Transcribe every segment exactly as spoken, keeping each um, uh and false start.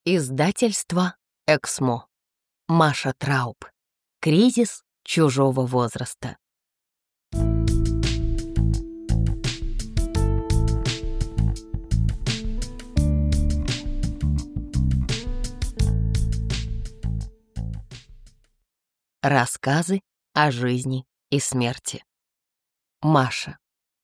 Издательство «Эксмо». Маша Трауб. Кризис чужого возраста. Рассказы о жизни и смерти. Маша.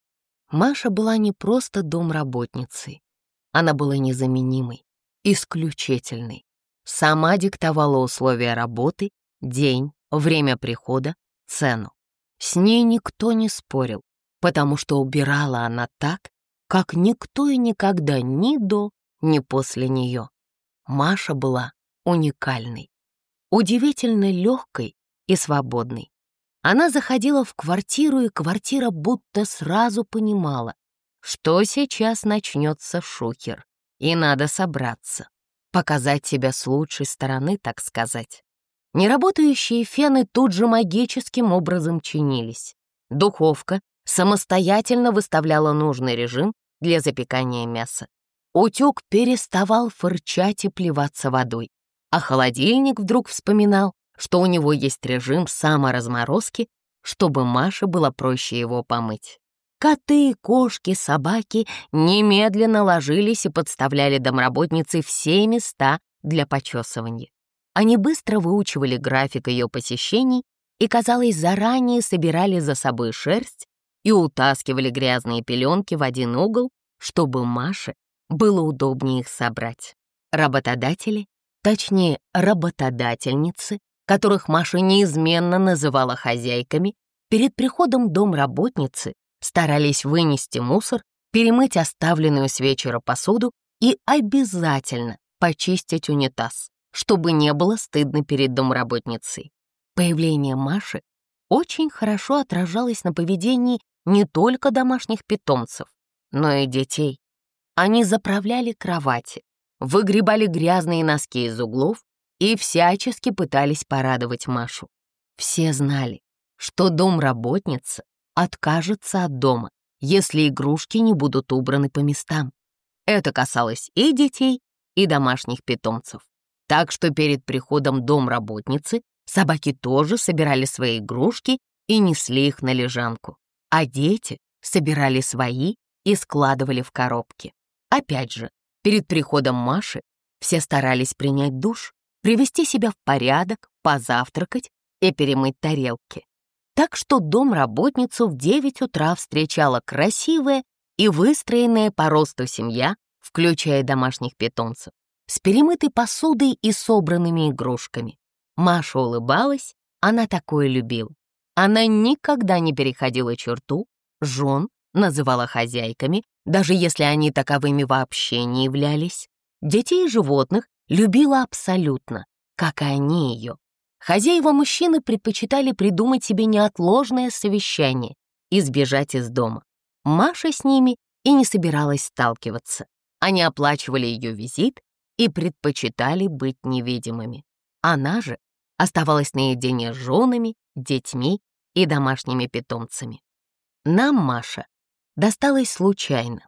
Маша была не просто домработницей. Она была незаменимой, исключительной. Сама диктовала условия работы, день, время прихода, цену. С ней никто не спорил, потому что убирала она так, как никто и никогда ни до, ни после нее. Маша была уникальной, удивительно легкой и свободной. Она заходила в квартиру, и квартира будто сразу понимала, что сейчас начнется шухер, и надо собраться, показать себя с лучшей стороны, так сказать. Неработающие фены тут же магическим образом чинились. Духовка самостоятельно выставляла нужный режим для запекания мяса. Утюг переставал фырчать и плеваться водой, а холодильник вдруг вспоминал, что у него есть режим саморазморозки, чтобы Маше было проще его помыть. Коты, кошки, собаки немедленно ложились и подставляли домработнице все места для почесывания. Они быстро выучивали график ее посещений и, казалось, заранее собирали за собой шерсть и утаскивали грязные пеленки в один угол, чтобы Маше было удобнее их собрать. Работодатели, точнее работодательницы, которых Маша неизменно называла хозяйками, перед приходом домработницы старались вынести мусор, перемыть оставленную с вечера посуду и обязательно почистить унитаз, чтобы не было стыдно перед домработницей. Появление Маши очень хорошо отражалось на поведении не только домашних питомцев, но и детей. Они заправляли кровати, выгребали грязные носки из углов и всячески пытались порадовать Машу. Все знали, что домработница откажется от дома, если игрушки не будут убраны по местам. Это касалось и детей, и домашних питомцев. Так что перед приходом домработницы собаки тоже собирали свои игрушки и несли их на лежанку, а дети собирали свои и складывали в коробки. Опять же, перед приходом Маши все старались принять душ, привести себя в порядок, позавтракать и перемыть тарелки. Так что домработницу в девять утра встречала красивая и выстроенная по росту семья, включая домашних питомцев, с перемытой посудой и собранными игрушками. Маша улыбалась, она такое любила. Она никогда не переходила черту, жен называла хозяйками, даже если они таковыми вообще не являлись. Детей и животных любила абсолютно, как и они ее. Хозяева-мужчины предпочитали придумать себе неотложное совещание и сбежать из дома. Маша с ними и не собиралась сталкиваться. Они оплачивали ее визит и предпочитали быть невидимыми. Она же оставалась наедине с женами, детьми и домашними питомцами. Нам Маша досталась случайно.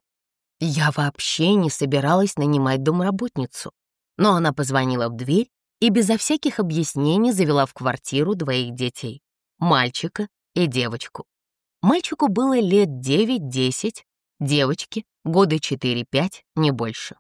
Я вообще не собиралась нанимать домработницу, но она позвонила в дверь и безо всяких объяснений завела в квартиру двоих детей — мальчика и девочку. Мальчику было лет девять-десять, девочке — года четыре-пять, не больше.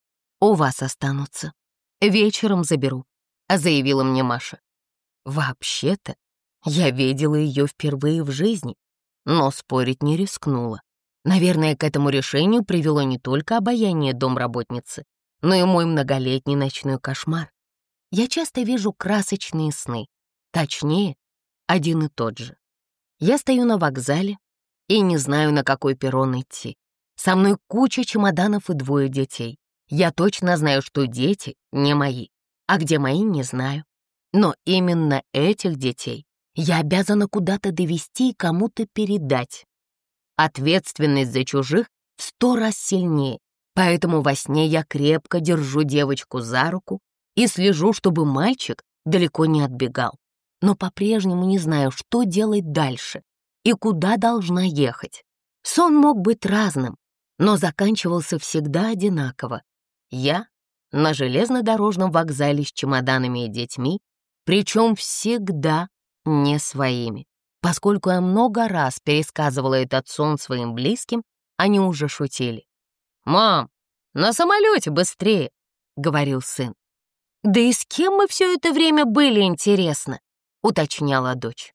«У вас останутся. Вечером заберу», — заявила мне Маша. Вообще-то, я видела ее впервые в жизни, но спорить не рискнула. Наверное, к этому решению привело не только обаяние домработницы, но и мой многолетний ночной кошмар. Я часто вижу красочные сны, точнее, один и тот же. Я стою на вокзале и не знаю, на какой перрон идти. Со мной куча чемоданов и двое детей. Я точно знаю, что дети не мои, а где мои, не знаю. Но именно этих детей я обязана куда-то довести и кому-то передать. Ответственность за чужих в сто раз сильнее, поэтому во сне я крепко держу девочку за руку и слежу, чтобы мальчик далеко не отбегал. Но по-прежнему не знаю, что делать дальше и куда должна ехать. Сон мог быть разным, но заканчивался всегда одинаково. Я на железнодорожном вокзале с чемоданами и детьми, причем всегда не своими. Поскольку я много раз пересказывала этот сон своим близким, они уже шутили. «Мам, на самолете быстрее!» — говорил сын. «Да и с кем мы все это время были, интересно?» — уточняла дочь.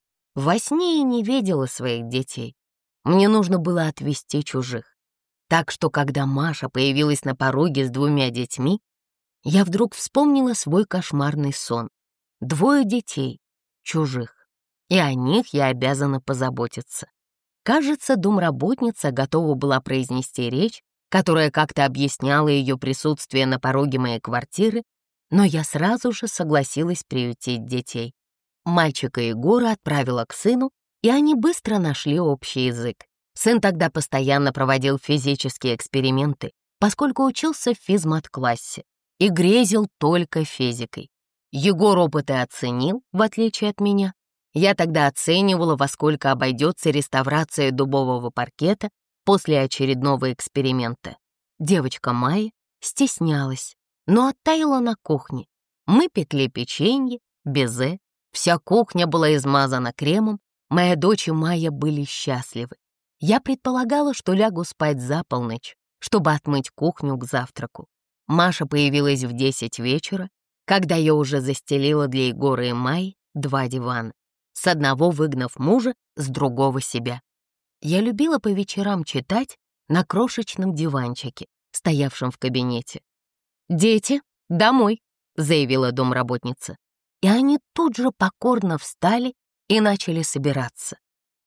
Во сне я не видела своих детей. Мне нужно было отвезти чужих. Так что, когда Маша появилась на пороге с двумя детьми, я вдруг вспомнила свой кошмарный сон. Двое детей, чужих, и о них я обязана позаботиться. Кажется, домработница готова была произнести речь, которая как-то объясняла ее присутствие на пороге моей квартиры, но я сразу же согласилась приютить детей. Мальчика Егора отправила к сыну, и они быстро нашли общий язык. Сын тогда постоянно проводил физические эксперименты, поскольку учился в физмат-классе и грезил только физикой. Егор опыты оценил, в отличие от меня. Я тогда оценивала, во сколько обойдется реставрация дубового паркета после очередного эксперимента. Девочка Майя стеснялась, но оттаяла на кухне. Мы пекли печенье, безе, вся кухня была измазана кремом, моя дочь и Майя были счастливы. Я предполагала, что лягу спать за полночь, чтобы отмыть кухню к завтраку. Маша появилась в десять вечера, когда я уже застелила для Егора и Майи два дивана, с одного выгнав мужа, с другого себя. Я любила по вечерам читать на крошечном диванчике, стоявшем в кабинете. «Дети, домой!» — заявила домработница. И они тут же покорно встали и начали собираться.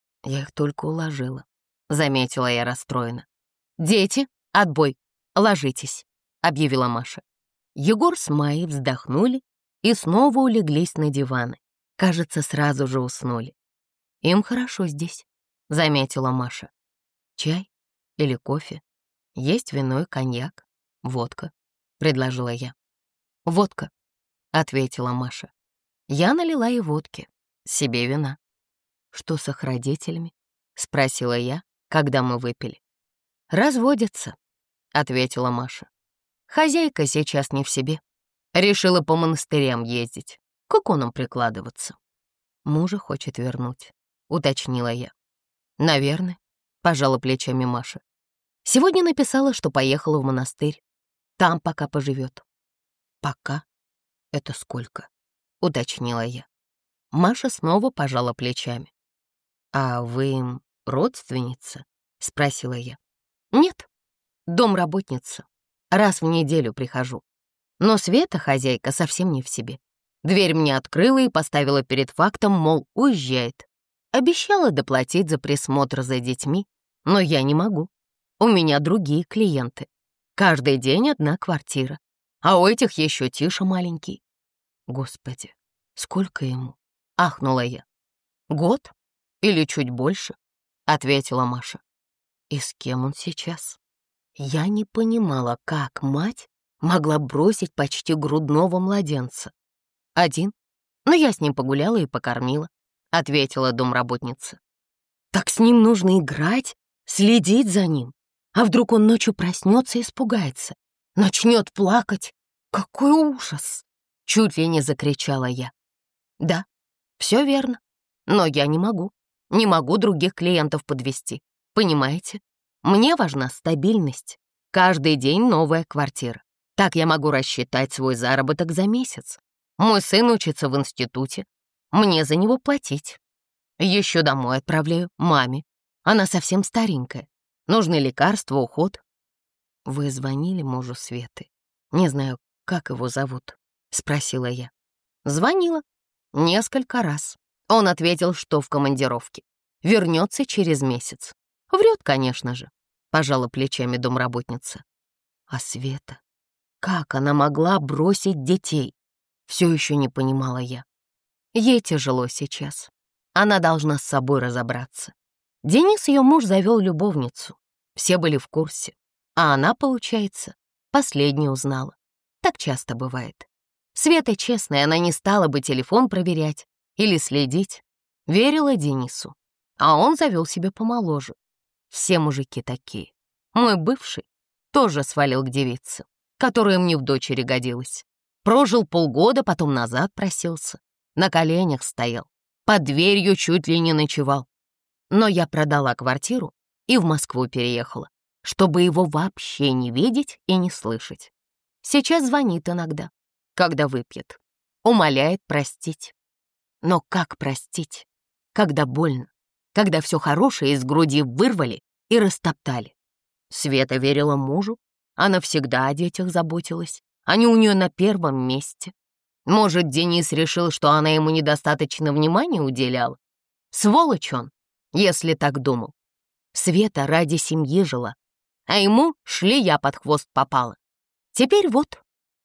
Я их только уложила, заметила я расстроенно. «Дети, отбой, ложитесь», — объявила Маша. Егор с Майей вздохнули и снова улеглись на диваны. Кажется, сразу же уснули. «Им хорошо здесь», — заметила Маша. «Чай или кофе? Есть вино и коньяк, водка», — предложила я. «Водка», — ответила Маша. Я налила ей водки, себе вина. «Что с их родителями?» — спросила я, когда мы выпили. «Разводятся», — ответила Маша. «Хозяйка сейчас не в себе. Решила по монастырям ездить, к иконам прикладываться. Мужа хочет вернуть», — уточнила я. «Наверное», — пожала плечами Маша. «Сегодня написала, что поехала в монастырь. Там пока поживет». «Пока? Это сколько?» — уточнила я. Маша снова пожала плечами. «А вы им родственница?» — спросила я. «Нет, домработница. Раз в неделю прихожу. Но Света, хозяйка, совсем не в себе. Дверь мне открыла и поставила перед фактом, мол, уезжает. Обещала доплатить за присмотр за детьми, но я не могу. У меня другие клиенты. Каждый день одна квартира, а у этих еще Тиша маленький». «Господи, сколько ему?» — ахнула я. «Год или чуть больше», — ответила Маша. «И с кем он сейчас?» Я не понимала, как мать могла бросить почти грудного младенца. «Один, но я с ним погуляла и покормила», — ответила домработница. «Так с ним нужно играть, следить за ним. А вдруг он ночью проснется и испугается, начнет плакать? Какой ужас!» — чуть ли не закричала я. «Да, все верно, но я не могу, не могу других клиентов подвести, понимаете? Мне важна стабильность. Каждый день новая квартира. Так я могу рассчитать свой заработок за месяц. Мой сын учится в институте. Мне за него платить. Еще домой отправляю маме. Она совсем старенькая. Нужны лекарства, уход». «Вы звонили мужу Светы? Не знаю, как его зовут?» — спросила я. «Звонила. Несколько раз. Он ответил, что в командировке. Вернется через месяц. Врет, конечно же», — пожала плечами домработница. «А Света? Как она могла бросить детей?» Все еще не понимала я. Ей тяжело сейчас. Она должна с собой разобраться. Денис, ее муж, завел любовницу. Все были в курсе. А она, получается, последняя узнала. Так часто бывает. Света честная, она не стала бы телефон проверять или следить. Верила Денису. А он завел себе помоложе. Все мужики такие. Мой бывший тоже свалил к девице. которая мне в дочери годилась. Прожил полгода, потом назад просился. На коленях стоял, под дверью чуть ли не ночевал. Но я продала квартиру и в Москву переехала, чтобы его вообще не видеть и не слышать. Сейчас звонит иногда, когда выпьет, умоляет простить. Но как простить, когда больно, когда все хорошее из груди вырвали и растоптали? Света верила мужу, она всегда о детях заботилась, они у нее на первом месте. Может, Денис решил, что она ему недостаточно внимания уделяла? Сволочь он, если так думал. Света ради семьи жила, а ему шлея под хвост попала. Теперь вот,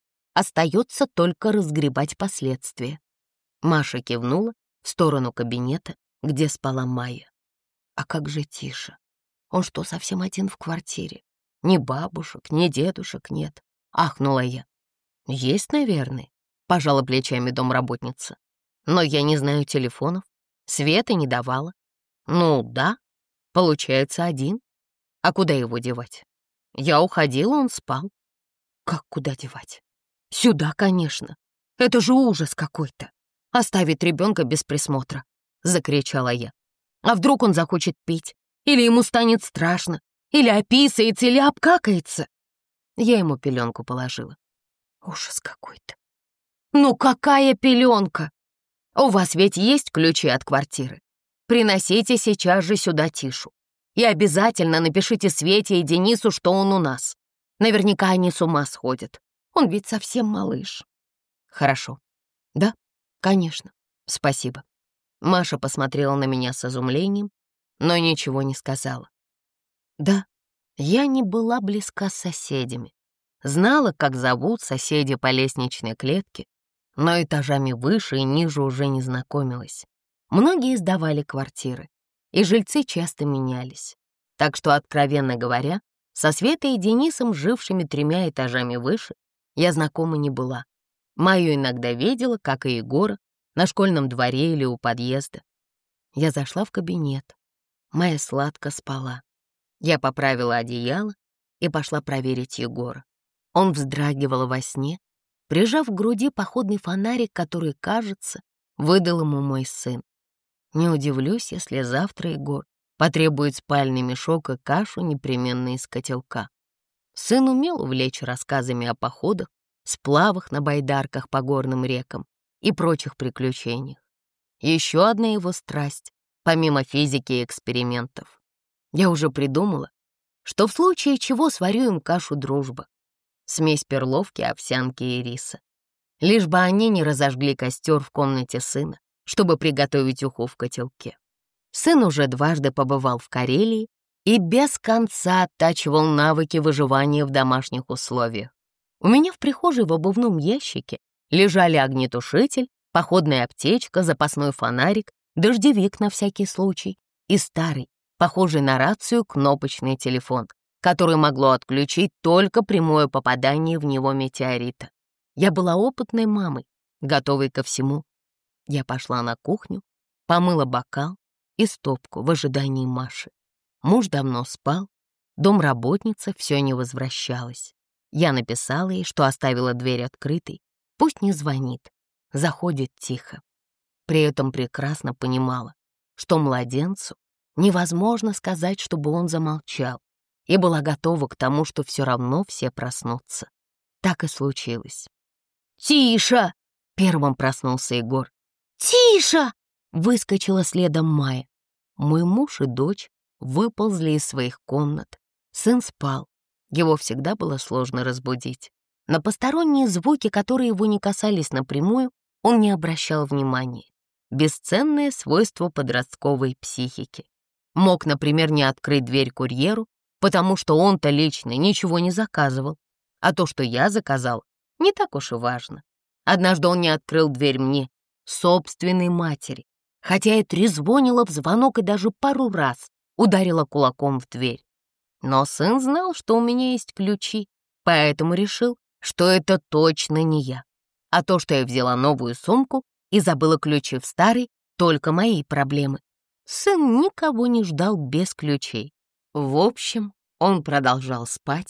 остается только разгребать последствия. Маша кивнула в сторону кабинета, где спала Майя. А как же Тиша? Он что, совсем один в квартире? Ни бабушек, ни дедушек нет. Ахнула я. Есть, наверное, пожала плечами домработница. Но я не знаю телефонов. Света не давала. Ну да, получается, один. А куда его девать? Я уходила, он спал. Как куда девать? Сюда, конечно. Это же ужас какой-то. Оставить ребенка без присмотра, закричала я. А вдруг он захочет пить? Или ему станет страшно? Или описается, или обкакается? Я ему пеленку положила. Ужас какой-то. Ну какая пеленка? У вас ведь есть ключи от квартиры? Приносите сейчас же сюда Тишу. И обязательно напишите Свете и Денису, что он у нас. Наверняка они с ума сходят. Он ведь совсем малыш. Хорошо. Да, конечно. Спасибо. Маша посмотрела на меня с изумлением, но ничего не сказала. Да, я не была близка с соседями. Знала, как зовут соседи по лестничной клетке, но этажами выше и ниже уже не знакомилась. Многие сдавали квартиры, и жильцы часто менялись. Так что, откровенно говоря, со Светой и Денисом, жившими тремя этажами выше, я знакома не была. Майю иногда видела, как и Егора, на школьном дворе или у подъезда. Я зашла в кабинет. Майя сладко спала. Я поправила одеяло и пошла проверить Егора. Он вздрагивал во сне, прижав к груди походный фонарик, который, кажется, выдал ему мой сын. Не удивлюсь, если завтра Егор потребует спальный мешок и кашу непременно из котелка. Сын умел увлечь рассказами о походах, сплавах на байдарках по горным рекам и прочих приключениях. Еще одна его страсть, помимо физики и экспериментов. Я уже придумала, что в случае чего сварю им кашу дружба. Смесь перловки, овсянки и риса. Лишь бы они не разожгли костер в комнате сына, чтобы приготовить уху в котелке. Сын уже дважды побывал в Карелии и без конца оттачивал навыки выживания в домашних условиях. У меня в прихожей в обувном ящике лежали огнетушитель, походная аптечка, запасной фонарик, дождевик на всякий случай и старый, похожий на рацию, кнопочный телефон, который могло отключить только прямое попадание в него метеорита. Я была опытной мамой, готовой ко всему. Я пошла на кухню, помыла бокал и стопку в ожидании Маши. Муж давно спал, домработница все не возвращалась. Я написала ей, что оставила дверь открытой, пусть не звонит, заходит тихо. При этом прекрасно понимала, что младенцу невозможно сказать, чтобы он замолчал, и была готова к тому, что все равно все проснутся. Так и случилось. «Тиша!» — первым проснулся Егор. «Тиша!» — выскочила следом Майя. Мой муж и дочь выползли из своих комнат. Сын спал. Его всегда было сложно разбудить. На посторонние звуки, которые его не касались напрямую, он не обращал внимания. Бесценное свойство подростковой психики. Мог, например, не открыть дверь курьеру, потому что он-то лично ничего не заказывал. А то, что я заказал, не так уж и важно. Однажды он не открыл дверь мне, собственной матери, хотя я трезвонила в звонок и даже пару раз ударила кулаком в дверь. Но сын знал, что у меня есть ключи, поэтому решил, что это точно не я. А то, что я взяла новую сумку и забыла ключи в старой, только мои проблемы. Сын никого не ждал без ключей. В общем, он продолжал спать,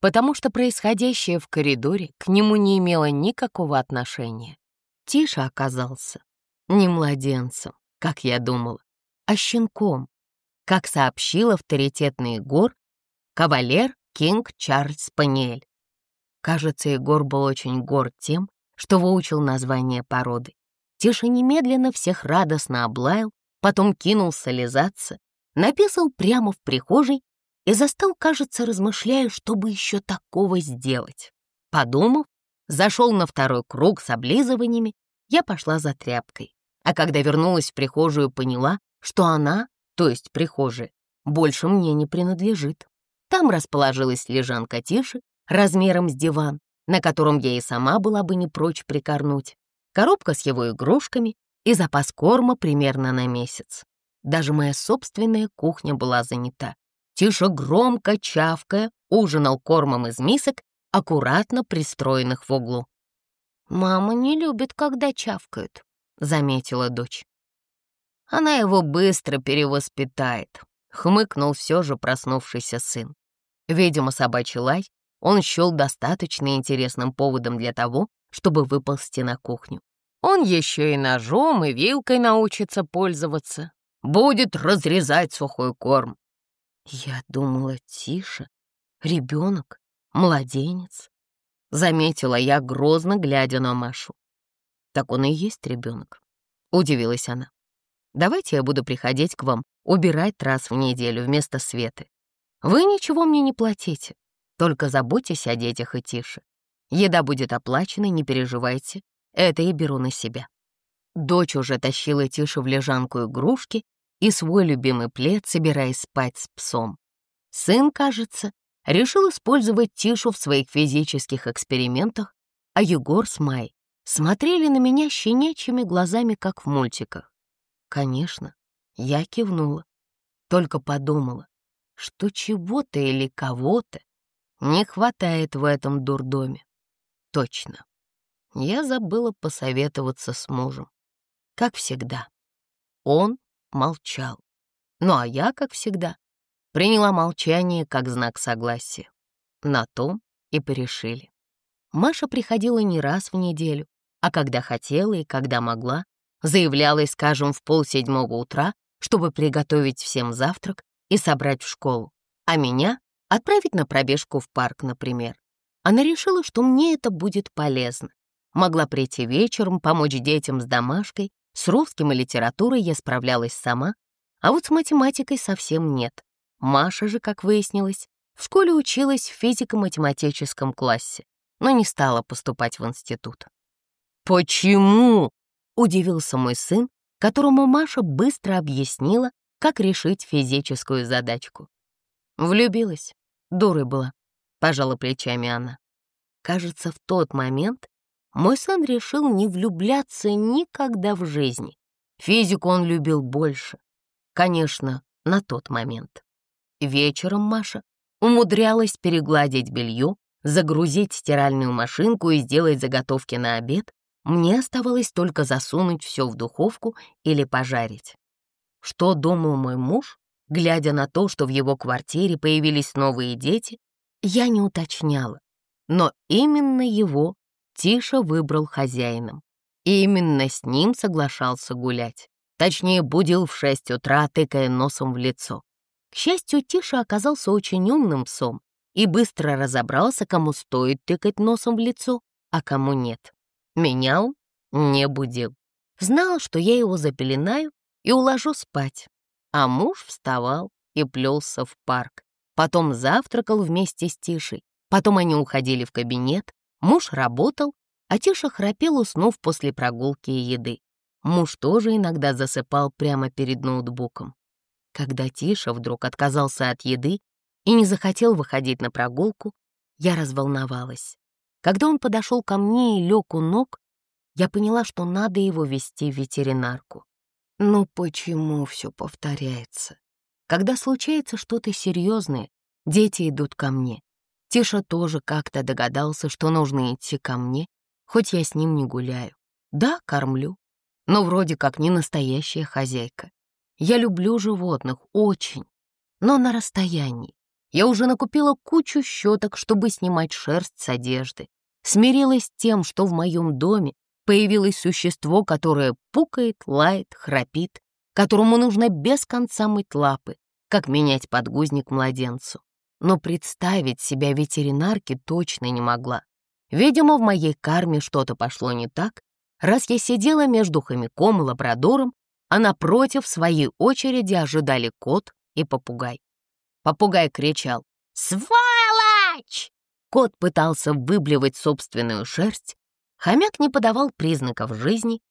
потому что происходящее в коридоре к нему не имело никакого отношения. Тиша оказался не младенцем, как я думала, а щенком, как сообщил авторитетный Егор, кавалер Кинг Чарльз Спаниель. Кажется, Егор был очень горд тем, что выучил название породы. Тиша немедленно всех радостно облаял, потом кинулся лизаться, написал прямо в прихожей и застыл, кажется, размышляя, что бы еще такого сделать. Подумав, зашел на второй круг с облизываниями, я пошла за тряпкой. А когда вернулась в прихожую, поняла, что она, то есть прихожая, больше мне не принадлежит. Там расположилась лежанка Тиши размером с диван, на котором я и сама была бы не прочь прикорнуть, коробка с его игрушками и запас корма примерно на месяц. Даже моя собственная кухня была занята. Тиша, громко чавкая, ужинал кормом из мисок, аккуратно пристроенных в углу. «Мама не любит, когда чавкают», — заметила дочь. «Она его быстро перевоспитает», — хмыкнул все же проснувшийся сын. Видимо, собачий лай он счел достаточно интересным поводом для того, чтобы выползти на кухню. Он еще и ножом, и вилкой научится пользоваться. Будет разрезать сухой корм. Я думала, Тиша, ребенок, младенец. Заметила я, грозно глядя на Машу. Так он и есть ребенок, удивилась она. Давайте я буду приходить к вам убирать раз в неделю вместо Светы. Вы ничего мне не платите, только заботьтесь о детях и Тише. Еда будет оплачена, не переживайте, это я беру на себя. Дочь уже тащила Тише в лежанку игрушки и свой любимый плед, собираясь спать с псом. Сын, кажется, решил использовать Тишу в своих физических экспериментах, а Егор с Майей смотрели на меня щенячьими глазами, как в мультиках. Конечно, я кивнула, только подумала, что чего-то или кого-то не хватает в этом дурдоме. Точно. Я забыла посоветоваться с мужем. Как всегда. Он молчал. Ну а я, как всегда, приняла молчание как знак согласия. На том и порешили. Маша приходила не раз в неделю, а когда хотела и когда могла, заявлялась, скажем, в полседьмого утра, чтобы приготовить всем завтрак и собрать в школу, а меня отправить на пробежку в парк, например. Она решила, что мне это будет полезно. Могла прийти вечером, помочь детям с домашкой, с русским и литературой я справлялась сама, а вот с математикой совсем нет. Маша же, как выяснилось, в школе училась в физико-математическом классе, но не стала поступать в институт. «Почему?» — удивился мой сын, которому Маша быстро объяснила, как решить физическую задачку. Влюбилась, дурой была, пожала плечами она. Кажется, в тот момент мой сын решил не влюбляться никогда в жизни. Физику он любил больше. Конечно, на тот момент. Вечером Маша умудрялась перегладить белье, загрузить стиральную машинку и сделать заготовки на обед. Мне оставалось только засунуть все в духовку или пожарить. Что думал мой муж, глядя на то, что в его квартире появились новые дети, я не уточняла. Но именно его Тиша выбрал хозяином. И именно с ним соглашался гулять. Точнее, будил в шесть утра, тыкая носом в лицо. К счастью, Тиша оказался очень умным псом и быстро разобрался, кому стоит тыкать носом в лицо, а кому нет. Меня он не будил. Знал, что я его запеленаю и уложу спать. А муж вставал и плелся в парк. Потом завтракал вместе с Тишей. Потом они уходили в кабинет. Муж работал, а Тиша храпел, уснув после прогулки и еды. Муж тоже иногда засыпал прямо перед ноутбуком. Когда Тиша вдруг отказался от еды и не захотел выходить на прогулку, я разволновалась. Когда он подошел ко мне и лег у ног, я поняла, что надо его везти в ветеринарку. Ну почему все повторяется? Когда случается что-то серьезное, дети идут ко мне. Тиша тоже как-то догадался, что нужно идти ко мне, хоть я с ним не гуляю. Да, кормлю, но вроде как не настоящая хозяйка. Я люблю животных очень, но на расстоянии. Я уже накупила кучу щеток, чтобы снимать шерсть с одежды. Смирилась с тем, что в моем доме появилось существо, которое пукает, лает, храпит, которому нужно без конца мыть лапы, как менять подгузник младенцу. Но представить себя ветеринарке точно не могла. Видимо, в моей карме что-то пошло не так, раз я сидела между хомяком и лабрадором, а напротив, в своей очереди, ожидали кот и попугай. Попугай кричал «Сволочь!». Кот пытался выблевать собственную шерсть, хомяк не подавал признаков жизни,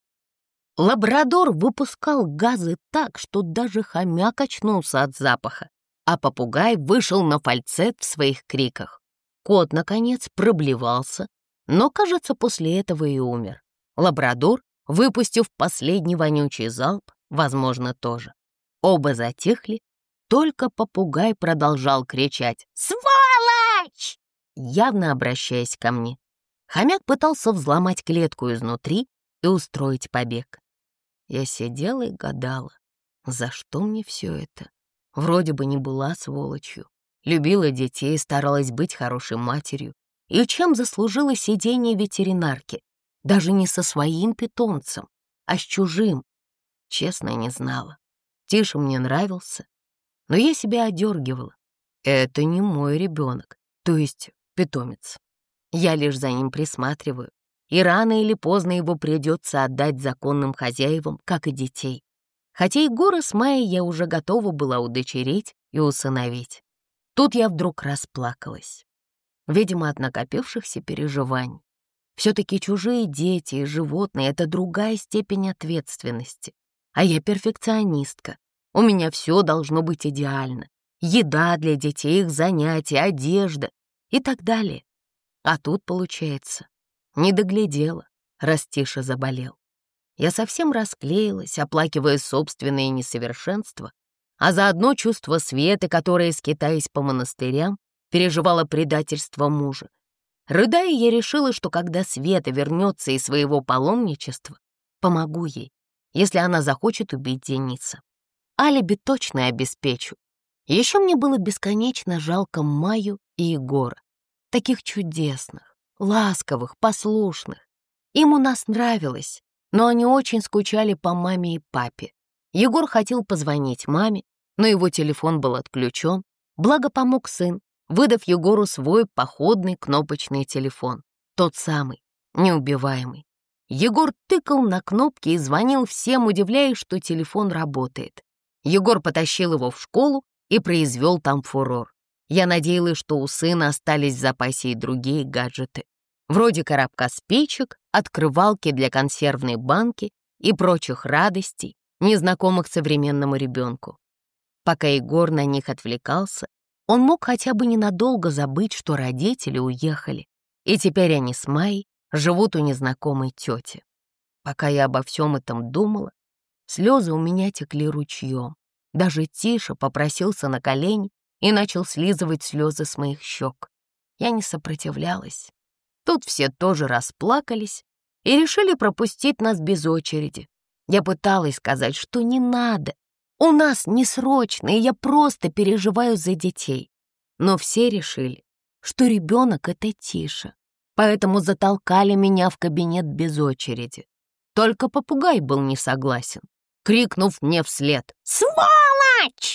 лабрадор выпускал газы так, что даже хомяк очнулся от запаха, а попугай вышел на фальцет в своих криках. Кот, наконец, проблевался, но, кажется, после этого и умер. Лабрадор, выпустив последний вонючий залп, возможно, тоже. Оба затихли, только попугай продолжал кричать «Сволочь!», явно обращаясь ко мне. Хомяк пытался взломать клетку изнутри и устроить побег. Я сидела и гадала, за что мне все это? Вроде бы не была сволочью, любила детей, старалась быть хорошей матерью. И чем заслужила сидение ветеринарки? Даже не со своим питомцем, а с чужим. Честно, не знала. Тиша мне нравился, но я себя одергивала. Это не мой ребенок, то есть питомец. Я лишь за ним присматриваю, и рано или поздно его придется отдать законным хозяевам, как и детей. Хотя Егора с Майей я уже готова была удочерить и усыновить. Тут я вдруг расплакалась. Видимо, от накопившихся переживаний. Все-таки чужие дети и животные — это другая степень ответственности. А я перфекционистка. У меня все должно быть идеально. Еда для детей, их занятия, одежда и так далее. А тут, получается, не доглядела, раз Тиша заболел. Я совсем расклеилась, оплакивая собственные несовершенства, а заодно чувство Светы, которая, скитаясь по монастырям, переживала предательство мужа. Рыдая, я решила, что когда Света вернется из своего паломничества, помогу ей, если она захочет убить Дениса. Алиби точно обеспечу. Еще мне было бесконечно жалко Майю и Егора. Таких чудесных, ласковых, послушных. Им у нас нравилось, но они очень скучали по маме и папе. Егор хотел позвонить маме, но его телефон был отключен, благо помог сын, выдав Егору свой походный кнопочный телефон, тот самый, неубиваемый. Егор тыкал на кнопки и звонил всем, удивляясь, что телефон работает. Егор потащил его в школу и произвел там фурор. Я надеялась, что у сына остались в запасе и другие гаджеты, вроде коробка спичек, открывалки для консервной банки и прочих радостей, незнакомых современному ребенку. Пока Егор на них отвлекался, он мог хотя бы ненадолго забыть, что родители уехали, и теперь они с Майей живут у незнакомой тети. Пока я обо всем этом думала, слезы у меня текли ручьем. Даже Тиша попросился на колени и начал слизывать слезы с моих щек. Я не сопротивлялась. Тут все тоже расплакались и решили пропустить нас без очереди. Я пыталась сказать, что не надо. У нас не срочно, и я просто переживаю за детей. Но все решили, что ребенок — это Тиша, поэтому затолкали меня в кабинет без очереди. Только попугай был не согласен, крикнув мне вслед «Сволочь!».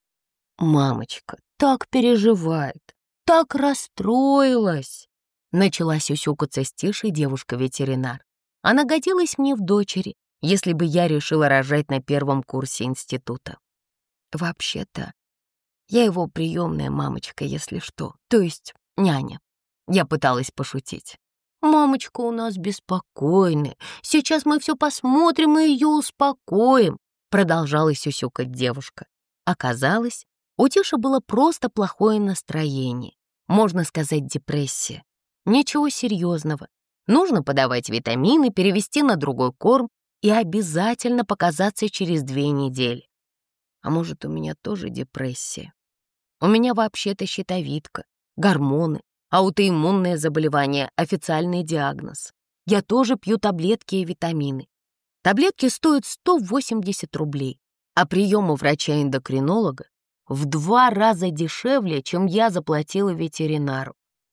Мамочка так переживает, так расстроилась. Начала сюсюкаться с Тишей девушка-ветеринар. Она годилась мне в дочери, если бы я решила рожать на первом курсе института. Вообще-то, я его приемная мамочка, если что, то есть няня. Я пыталась пошутить. «Мамочка у нас беспокойная, сейчас мы все посмотрим и ее успокоим», продолжала сюсюкать девушка. Оказалось, у Тиши было просто плохое настроение, можно сказать, депрессия. Ничего серьезного. Нужно подавать витамины, перевести на другой корм и обязательно показаться через две недели. А может, у меня тоже депрессия? У меня вообще-то щитовидка, гормоны, аутоиммунное заболевание, официальный диагноз. Я тоже пью таблетки и витамины. Таблетки стоят сто восемьдесят рублей, а прием у врача-эндокринолога в два раза дешевле, чем я заплатила ветеринару.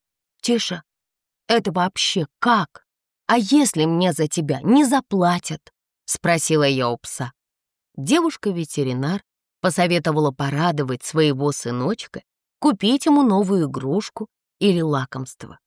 Тиша, это вообще как? А если мне за тебя не заплатят? Спросила я у пса. Девушка-ветеринар посоветовала порадовать своего сыночка, купить ему новую игрушку или лакомство.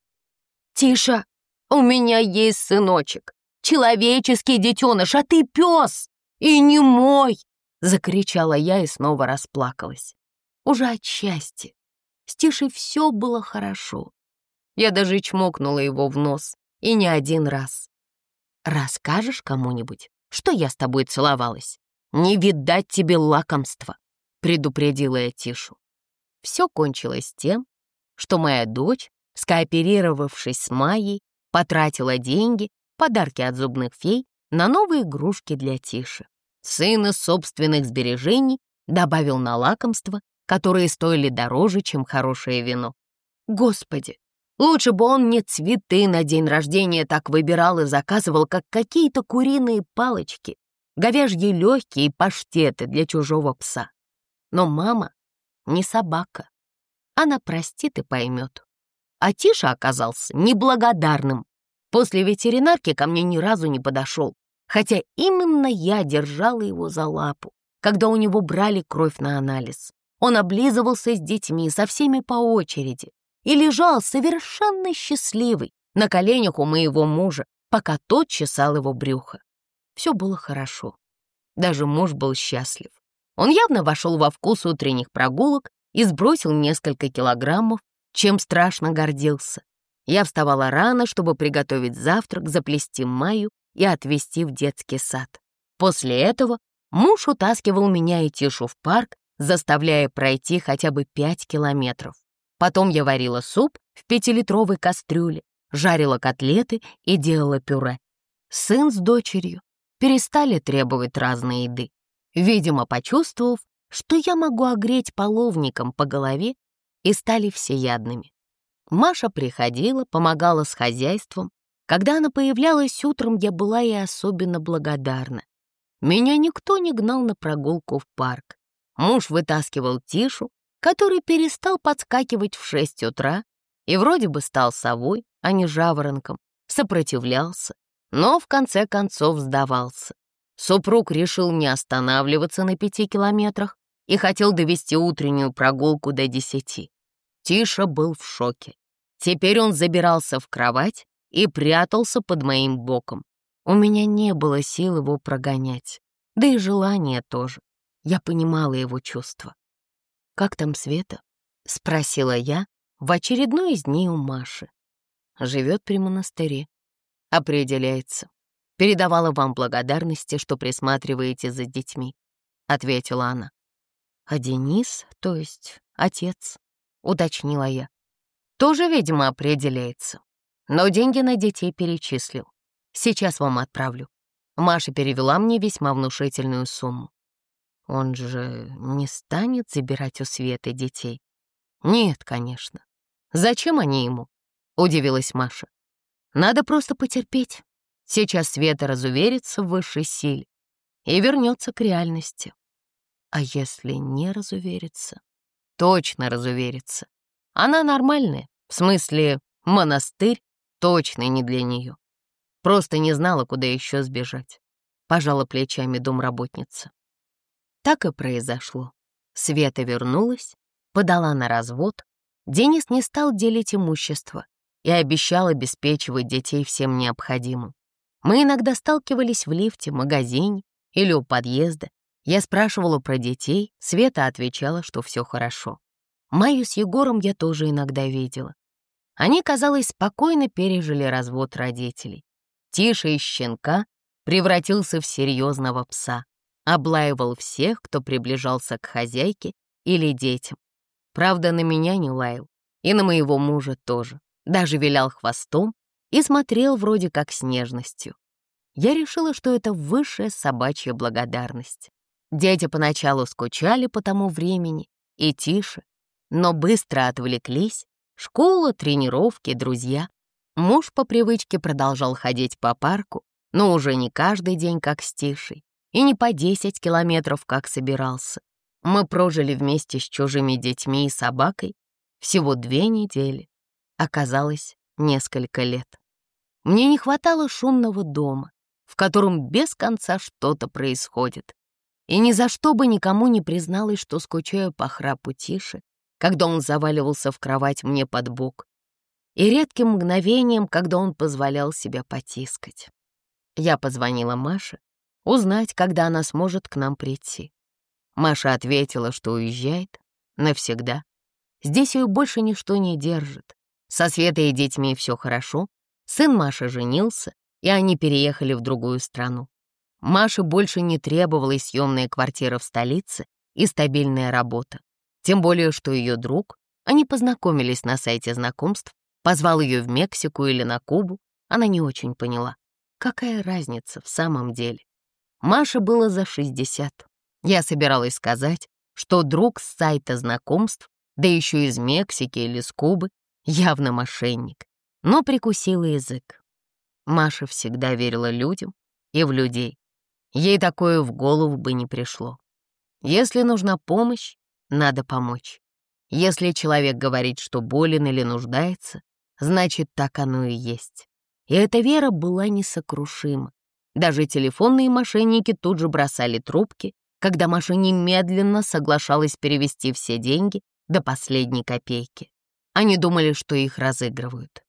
«Тиша, у меня есть сыночек, человеческий детеныш, а ты пес, и не мой!» Закричала я и снова расплакалась. Уже от счастья. С Тишей все было хорошо. Я даже чмокнула его в нос, и не один раз. «Расскажешь кому-нибудь, что я с тобой целовалась? Не видать тебе лакомства», — предупредила я Тишу. Все кончилось тем, что моя дочь, скооперировавшись с Майей, потратила деньги, подарки от зубных фей, на новые игрушки для Тиши. Сын из собственных сбережений добавил на лакомства, которые стоили дороже, чем хорошее вино. Господи, лучше бы он мне цветы на день рождения так выбирал и заказывал, как какие-то куриные палочки, говяжьи легкие и паштеты для чужого пса. Но мама не собака. Она простит и поймет. А Тиша оказался неблагодарным. После ветеринарки ко мне ни разу не подошел, хотя именно я держала его за лапу, когда у него брали кровь на анализ. Он облизывался с детьми, со всеми по очереди, и лежал совершенно счастливый на коленях у моего мужа, пока тот чесал его брюхо. Все было хорошо. Даже муж был счастлив. Он явно вошел во вкус утренних прогулок и сбросил несколько килограммов, чем страшно гордился. Я вставала рано, чтобы приготовить завтрак, заплести Майю и отвезти в детский сад. После этого муж утаскивал меня и Тишу в парк, заставляя пройти хотя бы пять километров. Потом я варила суп в пятилитровой кастрюле, жарила котлеты и делала пюре. Сын с дочерью перестали требовать разной еды. Видимо, почувствовав, что я могу огреть половником по голове, и стали всеядными. Маша приходила, помогала с хозяйством. Когда она появлялась утром, я была ей особенно благодарна. Меня никто не гнал на прогулку в парк. Муж вытаскивал Тишу, который перестал подскакивать в шесть утра и вроде бы стал совой, а не жаворонком, сопротивлялся, но в конце концов сдавался. Супруг решил не останавливаться на пяти километрах и хотел довести утреннюю прогулку до десяти. Тиша был в шоке. Теперь он забирался в кровать и прятался под моим боком. У меня не было сил его прогонять, да и желания тоже. Я понимала его чувства. «Как там Света?» — спросила я в очередной из дней у Маши. «Живет при монастыре. Определяется. Передавала вам благодарности, что присматриваете за детьми», — ответила она. «А Денис, то есть отец?» — уточнила я. «Тоже, видимо, определяется. Но деньги на детей перечислил. Сейчас вам отправлю». Маша перевела мне весьма внушительную сумму. «Он же не станет забирать у Светы детей?» «Нет, конечно. Зачем они ему?» — удивилась Маша. «Надо просто потерпеть. Сейчас Света разуверится в высшей силе и вернется к реальности. А если не разуверится?» «Точно разуверится. Она нормальная, в смысле монастырь точно не для нее. Просто не знала, куда еще сбежать», — пожала плечами домработница. Так и произошло. Света вернулась, подала на развод. Денис не стал делить имущество и обещал обеспечивать детей всем необходимым. Мы иногда сталкивались в лифте, магазине или у подъезда. Я спрашивала про детей, Света отвечала, что все хорошо. Майю с Егором я тоже иногда видела. Они, казалось, спокойно пережили развод родителей. Тиша из щенка превратился в серьезного пса. Облаивал всех, кто приближался к хозяйке или детям. Правда, на меня не лаял, и на моего мужа тоже. Даже вилял хвостом и смотрел вроде как с нежностью. Я решила, что это высшая собачья благодарность. Дети поначалу скучали по тому времени и Тише, но быстро отвлеклись. Школа, тренировки, друзья. Муж по привычке продолжал ходить по парку, но уже не каждый день, как с Тишей, и не по десять километров, как собирался. Мы прожили вместе с чужими детьми и собакой всего две недели. Оказалось, несколько лет. Мне не хватало шумного дома, в котором без конца что-то происходит. И ни за что бы никому не призналась, что скучаю по храпу Тиши, когда он заваливался в кровать мне под бок, и редким мгновением, когда он позволял себя потискать. Я позвонила Маше, узнать, когда она сможет к нам прийти. Маша ответила, что уезжает навсегда. Здесь ее больше ничто не держит. Со Светой и детьми все хорошо. Сын Маши женился, и они переехали в другую страну. Маше больше не требовалась съемная квартира в столице и стабильная работа. Тем более, что ее друг, они познакомились на сайте знакомств, позвал ее в Мексику или на Кубу. Она не очень поняла, какая разница в самом деле. Маше было за шестьдесят. Я собиралась сказать, что друг с сайта знакомств, да еще из Мексики или с Кубы, явно мошенник, но прикусила язык. Маша всегда верила людям и в людей. Ей такое в голову бы не пришло. Если нужна помощь, надо помочь. Если человек говорит, что болен или нуждается, значит, так оно и есть. И эта вера была несокрушима. Даже телефонные мошенники тут же бросали трубки, когда Маша немедленно соглашалась перевести все деньги до последней копейки. Они думали, что их разыгрывают.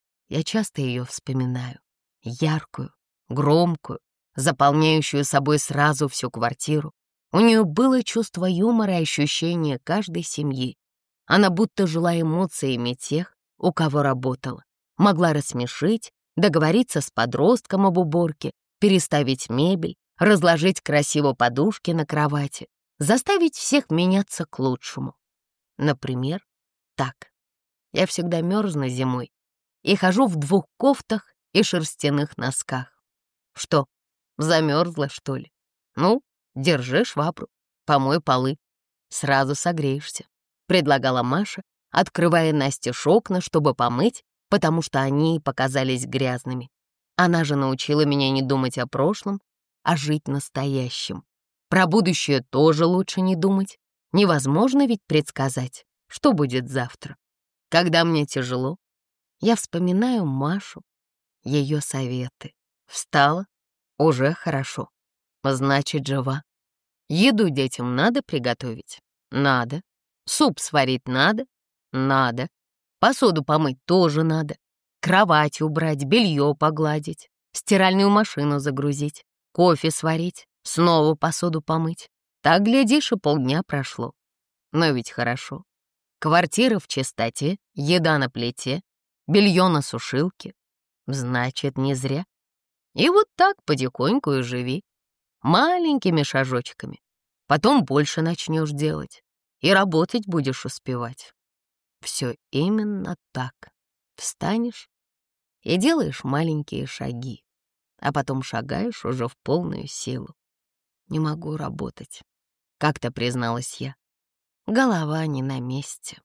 Я часто ее вспоминаю. Яркую, громкую, заполняющую собой сразу всю квартиру. У нее было чувство юмора и ощущение каждой семьи. Она будто жила эмоциями тех, у кого работала. Могла рассмешить, договориться с подростком об уборке, переставить мебель, разложить красиво подушки на кровати, заставить всех меняться к лучшему. Например, так. Я всегда мерзну зимой и хожу в двух кофтах и шерстяных носках. Что, замерзла, что ли? Ну, держи швабру, помой полы, сразу согреешься, предлагала Маша, открывая настежь окна, чтобы помыть, потому что они показались грязными. Она же научила меня не думать о прошлом, а жить настоящим. Про будущее тоже лучше не думать. Невозможно ведь предсказать, что будет завтра. Когда мне тяжело, я вспоминаю Машу, ее советы. Встала, уже хорошо, значит, жива. Еду детям надо приготовить? Надо. Суп сварить надо? Надо. Посуду помыть тоже надо. Кровать убрать, белье погладить, стиральную машину загрузить, кофе сварить, снова посуду помыть. Так, глядишь, и полдня прошло. Но ведь хорошо. Квартира в чистоте, еда на плите, белье на сушилке. Значит, не зря. И вот так потихоньку и живи. Маленькими шажочками. Потом больше начнешь делать. И работать будешь успевать. Все именно так. Встанешь и делаешь маленькие шаги, а потом шагаешь уже в полную силу. Не могу работать, как-то призналась я. Голова не на месте.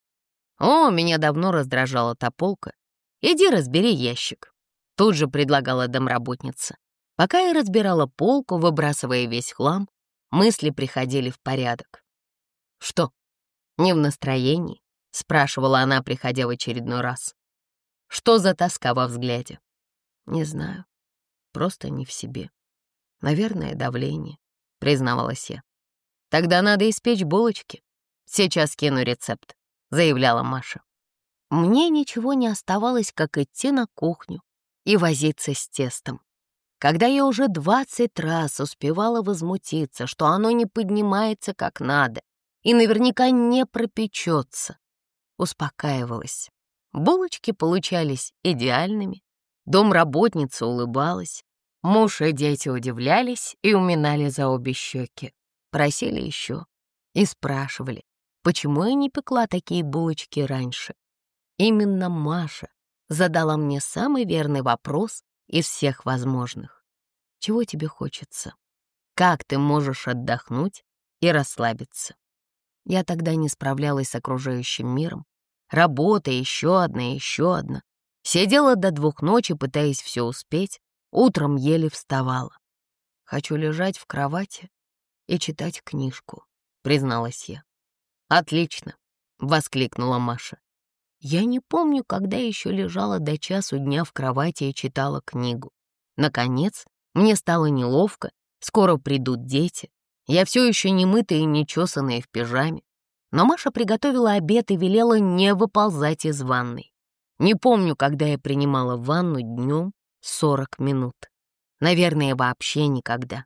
О, меня давно раздражала та полка. Иди разбери ящик. Тут же предлагала домработница. Пока я разбирала полку, выбрасывая весь хлам, мысли приходили в порядок. Что, не в настроении? Спрашивала она, приходя в очередной раз. Что за тоска во взгляде? Не знаю, просто не в себе. Наверное, давление, признавалась я. Тогда надо испечь булочки. Сейчас кину рецепт, заявляла Маша. Мне ничего не оставалось, как идти на кухню и возиться с тестом. Когда я уже двадцать раз успевала возмутиться, что оно не поднимается как надо и наверняка не пропечется, успокаивалась. Булочки получались идеальными, домработница улыбалась, муж и дети удивлялись и уминали за обе щеки, просили еще и спрашивали, почему я не пекла такие булочки раньше. Именно Маша задала мне самый верный вопрос из всех возможных. Чего тебе хочется? Как ты можешь отдохнуть и расслабиться? Я тогда не справлялась с окружающим миром. Работа еще одна, еще одна. Сидела до двух ночи, пытаясь все успеть. Утром еле вставала. Хочу лежать в кровати и читать книжку, призналась я. «Отлично!» — воскликнула Маша. Я не помню, когда еще лежала до часу дня в кровати и читала книгу. Наконец, мне стало неловко, скоро придут дети. Я все еще не мытая и не чесаная в пижаме. Но Маша приготовила обед и велела не выползать из ванной. Не помню, когда я принимала ванну днем сорок минут. Наверное, вообще никогда.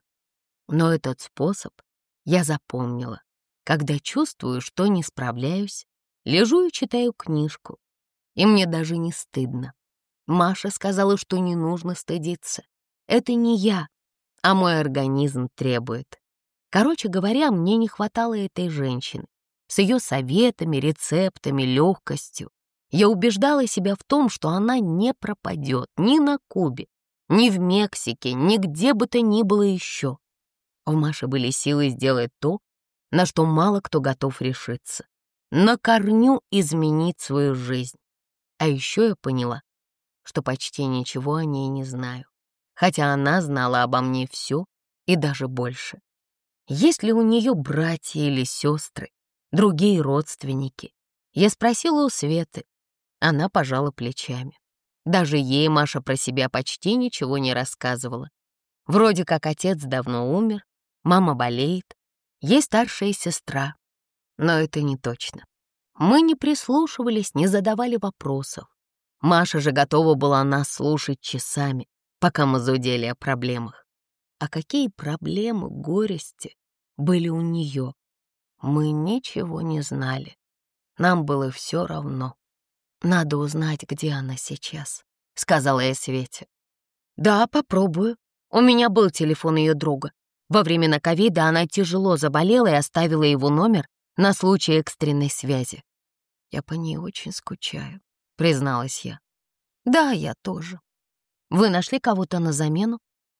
Но этот способ я запомнила. Когда чувствую, что не справляюсь, лежу и читаю книжку. И мне даже не стыдно. Маша сказала, что не нужно стыдиться. Это не я, а мой организм требует. Короче говоря, мне не хватало этой женщины. С ее советами, рецептами, легкостью. Я убеждала себя в том, что она не пропадет ни на Кубе, ни в Мексике, ни где бы то ни было еще. У Маши были силы сделать то, на что мало кто готов решиться. На корню изменить свою жизнь. А еще я поняла, что почти ничего о ней не знаю, хотя она знала обо мне все и даже больше. Есть ли у нее братья или сестры, другие родственники? Я спросила у Светы. Она пожала плечами. Даже ей Маша про себя почти ничего не рассказывала. Вроде как отец давно умер, мама болеет, есть старшая сестра. Но это не точно. Мы не прислушивались, не задавали вопросов. Маша же готова была нас слушать часами, пока мы зудели о проблемах. А какие проблемы, горести были у нее? Мы ничего не знали. Нам было все равно. «Надо узнать, где она сейчас», — сказала я Свете. «Да, попробую. У меня был телефон ее друга. Во времена ковида она тяжело заболела и оставила его номер на случай экстренной связи. Я по ней очень скучаю», — призналась я. «Да, я тоже. Вы нашли кого-то на замену?»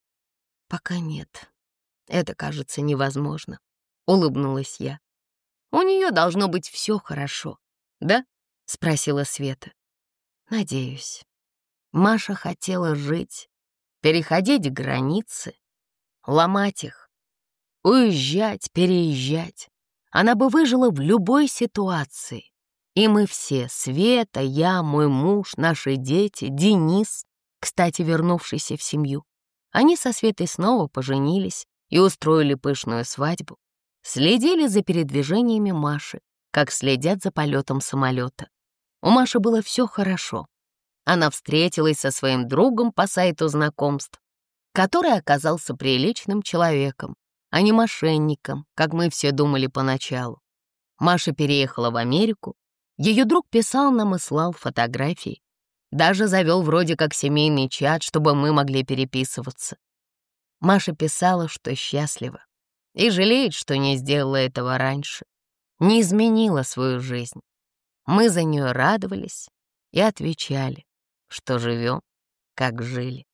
«Пока нет. Это кажется невозможно», — улыбнулась я. «У нее должно быть все хорошо, да?» — спросила Света. «Надеюсь. Маша хотела жить, переходить границы, ломать их, уезжать, переезжать. Она бы выжила в любой ситуации. И мы все, Света, я, мой муж, наши дети, Денис, кстати, вернувшийся в семью. Они со Светой снова поженились и устроили пышную свадьбу. Следили за передвижениями Маши, как следят за полетом самолета. У Маши было все хорошо. Она встретилась со своим другом по сайту знакомств, который оказался приличным человеком, а не мошенником, как мы все думали поначалу. Маша переехала в Америку. Ее друг писал нам и слал фотографии. Даже завел вроде как семейный чат, чтобы мы могли переписываться. Маша писала, что счастлива и жалеет, что не сделала этого раньше, не изменила свою жизнь. Мы за нее радовались и отвечали, что живем, как жили.